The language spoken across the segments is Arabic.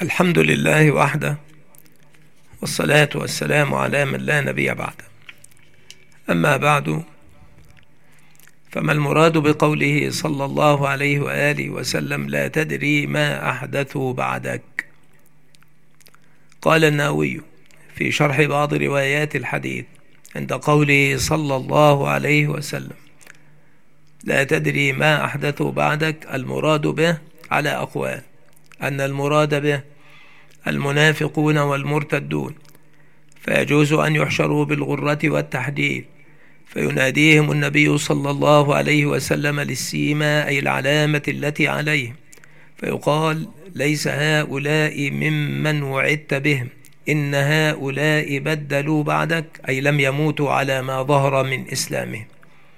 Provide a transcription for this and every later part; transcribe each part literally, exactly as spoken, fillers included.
الحمد لله وحده، والصلاة والسلام على من لا نبي بعده. أما بعد، فما المراد بقوله صلى الله عليه وآله وسلم: لا تدري ما أحدثوا بعدك؟ قال النووي في شرح بعض روايات الحديث عند قوله صلى الله عليه وسلم: لا تدري ما أحدثوا بعدك، المراد به على أقوال، أن المراد به المنافقون والمرتدون، فيجوز أن يحشروا بالغرة والتحديد، فيناديهم النبي صلى الله عليه وسلم للسيما، أي العلامة التي عليهم، فيقال: ليس هؤلاء ممن وعدت بهم، إن هؤلاء بدلوا بعدك، أي لم يموتوا على ما ظهر من إسلامهم.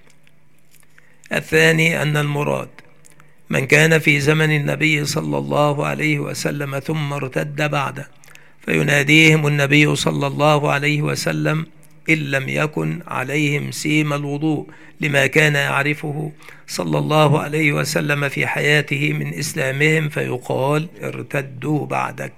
الثاني أن المراد من كان في زمن النبي صلى الله عليه وسلم ثم ارتد بعده، فيناديهم النبي صلى الله عليه وسلم إن لم يكن عليهم سيم الوضوء، لما كان يعرفه صلى الله عليه وسلم في حياته من إسلامهم، فيقال: ارتدوا بعدك.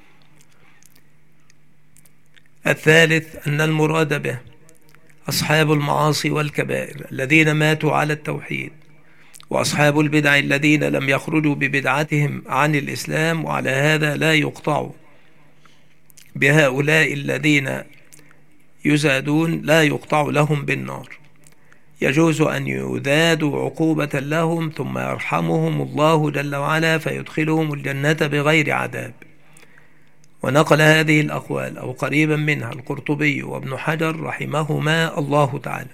الثالث أن المراد به أصحاب المعاصي والكبائر الذين ماتوا على التوحيد، وأصحاب البدع الذين لم يخرجوا ببدعتهم عن الإسلام، وعلى هذا لا يقطع بهؤلاء الذين يزادون، لا يقطع لهم بالنار، يجوز أن يذادوا عقوبة لهم ثم يرحمهم الله جل وعلا فيدخلهم الجنة بغير عذاب. ونقل هذه الأقوال أو قريبا منها القرطبي وابن حجر رحمهما الله تعالى.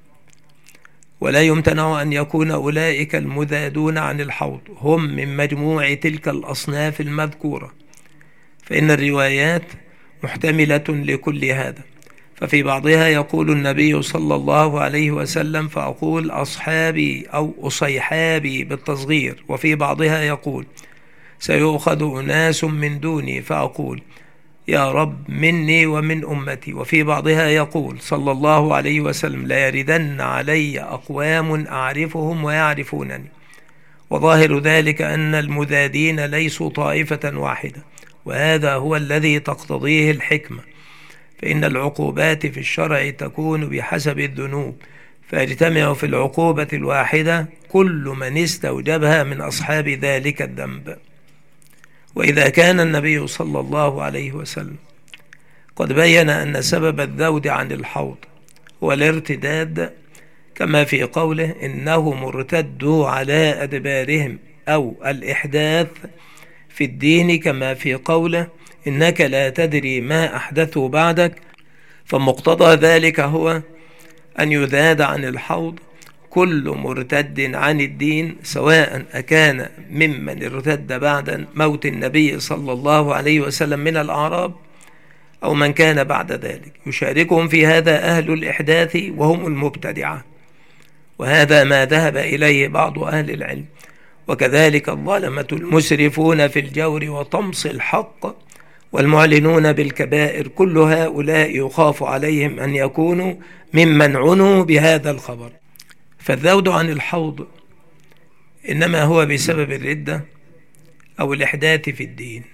ولا يمتنع أن يكون أولئك المذادون عن الحوض هم من مجموع تلك الأصناف المذكورة، فإن الروايات محتملة لكل هذا. ففي بعضها يقول النبي صلى الله عليه وسلم: فأقول أصحابي أو أصيحابي بالتصغير، وفي بعضها يقول: سيؤخذ أناس من دوني فأقول: يا رب مني ومن أمتي، وفي بعضها يقول صلى الله عليه وسلم: لا يردن علي أقوام أعرفهم ويعرفونني. وظاهر ذلك أن المذادين ليسوا طائفة واحدة، وهذا هو الذي تقتضيه الحكمة، فإن العقوبات في الشرع تكون بحسب الذنوب، فيجتمع في العقوبة الواحدة كل من استوجبها من أصحاب ذلك الذنب. وإذا كان النبي صلى الله عليه وسلم قد بين أن سبب الذود عن الحوض هو الارتداد، كما في قوله: إنهم ارتدوا على أدبارهم، أو الإحداث في الدين، كما في قوله: إنك لا تدري ما أحدثوا بعدك، فمقتضى ذلك هو أن يذاد عن الحوض كل مرتد عن الدين، سواء أكان ممن ارتد بعد موت النبي صلى الله عليه وسلم من الأعراب، أو من كان بعد ذلك. يشاركهم في هذا أهل الإحداث وهم المبتدعة، وهذا ما ذهب إليه بعض أهل العلم. وكذلك الظلمة المسرفون في الجور وطمس الحق والمعلنون بالكبائر، كل هؤلاء يخاف عليهم أن يكونوا ممن عنوا بهذا الخبر. فالذود عن الحوض إنما هو بسبب الردة أو الإحداث في الدين،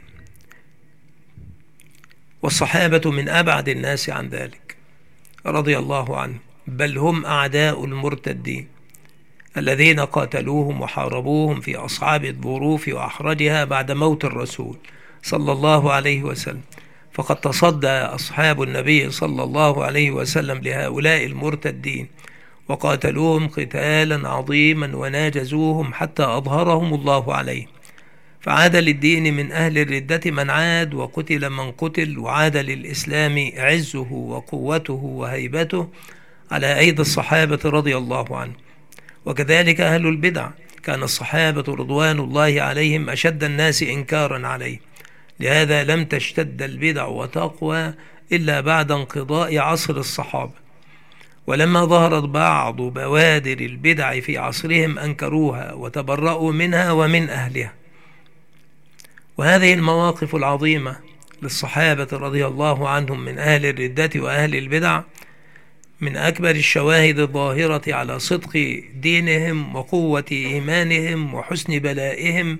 والصحابة من أبعد الناس عن ذلك رضي الله عنهم، بل هم أعداء المرتدين الذين قاتلوهم وحاربوهم في أصعب الظروف وأحرجها بعد موت الرسول صلى الله عليه وسلم. فقد تصدى أصحاب النبي صلى الله عليه وسلم لهؤلاء المرتدين وقاتلوهم قتالا عظيما وناجزوهم حتى أظهرهم الله عليه، فعاد للدين من أهل الردة من عاد، وقتل من قتل، وعاد للإسلام عزه وقوته وهيبته على أيدي الصحابة رضي الله عنهم. وكذلك أهل البدع، كان الصحابة رضوان الله عليهم أشد الناس إنكارا عليه، لهذا لم تشتد البدع وتقوى إلا بعد انقضاء عصر الصحابة، ولما ظهرت بعض بوادر البدع في عصرهم أنكروها وتبرؤوا منها ومن أهلها. وهذه المواقف العظيمة للصحابة رضي الله عنهم من أهل الردة وأهل البدع من أكبر الشواهد الظاهرة على صدق دينهم وقوة إيمانهم وحسن بلائهم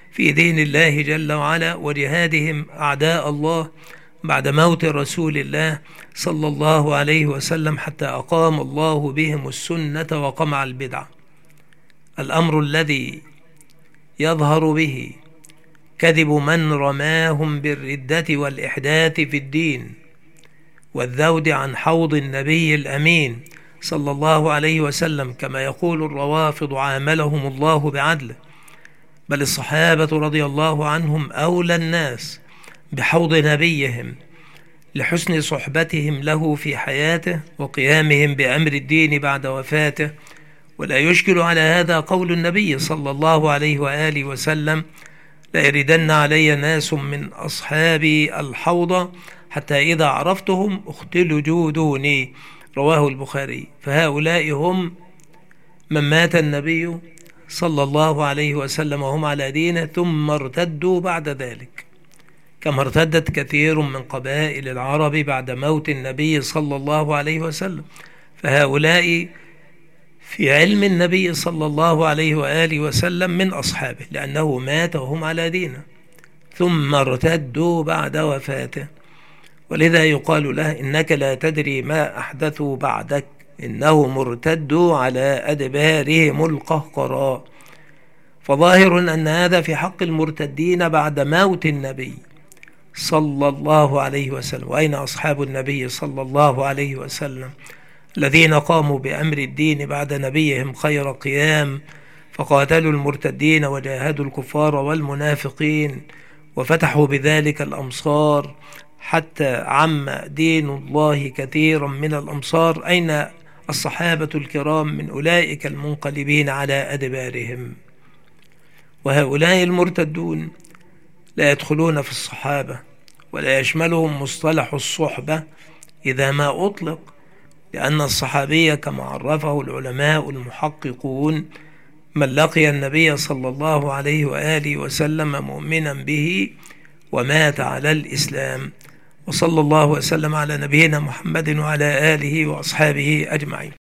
في دين الله جل وعلا وجهادهم أعداء الله بعد موت رسول الله صلى الله عليه وسلم، حتى أقام الله بهم السنة وقمع البدعة. الأمر الذي يظهر به كذب من رماهم بالردة والإحداث في الدين والذود عن حوض النبي الأمين صلى الله عليه وسلم، كما يقول الروافض عاملهم الله بعدله، بل الصحابة رضي الله عنهم أولى الناس بحوض نبيهم لحسن صحبتهم له في حياته وقيامهم بأمر الدين بعد وفاته. ولا يشكل على هذا قول النبي صلى الله عليه وآله وسلم: لا يردن علي ناس من أصحابي الحوض حتى إذا عرفتهم اختلجوا دوني، رواه البخاري. فهؤلاء هم من مات النبي صلى الله عليه وسلم وهم على دينه ثم ارتدوا بعد ذلك، كما ارتدت كثير من قبائل العرب بعد موت النبي صلى الله عليه وسلم. فهؤلاء في علم النبي صلى الله عليه وآله وسلم من أصحابه، لأنه مات وهم على دينه ثم ارتدوا بعد وفاته، ولذا يقال له: إنك لا تدري ما أحدثوا بعدك، إنهم ارتدوا على أدبارهم القهقراء. فظاهر أن هذا في حق المرتدين بعد موت النبي صلى الله عليه وسلم. وأين أصحاب النبي صلى الله عليه وسلم الذين قاموا بأمر الدين بعد نبيهم خير قيام، فقاتلوا المرتدين وجاهدوا الكفار والمنافقين وفتحوا بذلك الأمصار حتى عم دين الله كثيرا من الأمصار؟ أين الصحابة الكرام من أولئك المنقلبين على أدبارهم؟ وهؤلاء المرتدون لا يدخلون في الصحابة ولا يشملهم مصطلح الصحبة إذا ما أطلق، لأن الصحابي كما عرفه العلماء المحققون من لقي النبي صلى الله عليه وآله وسلم مؤمنا به ومات على الإسلام. وصلى الله وسلم على نبينا محمد وعلى آله وأصحابه أجمعين.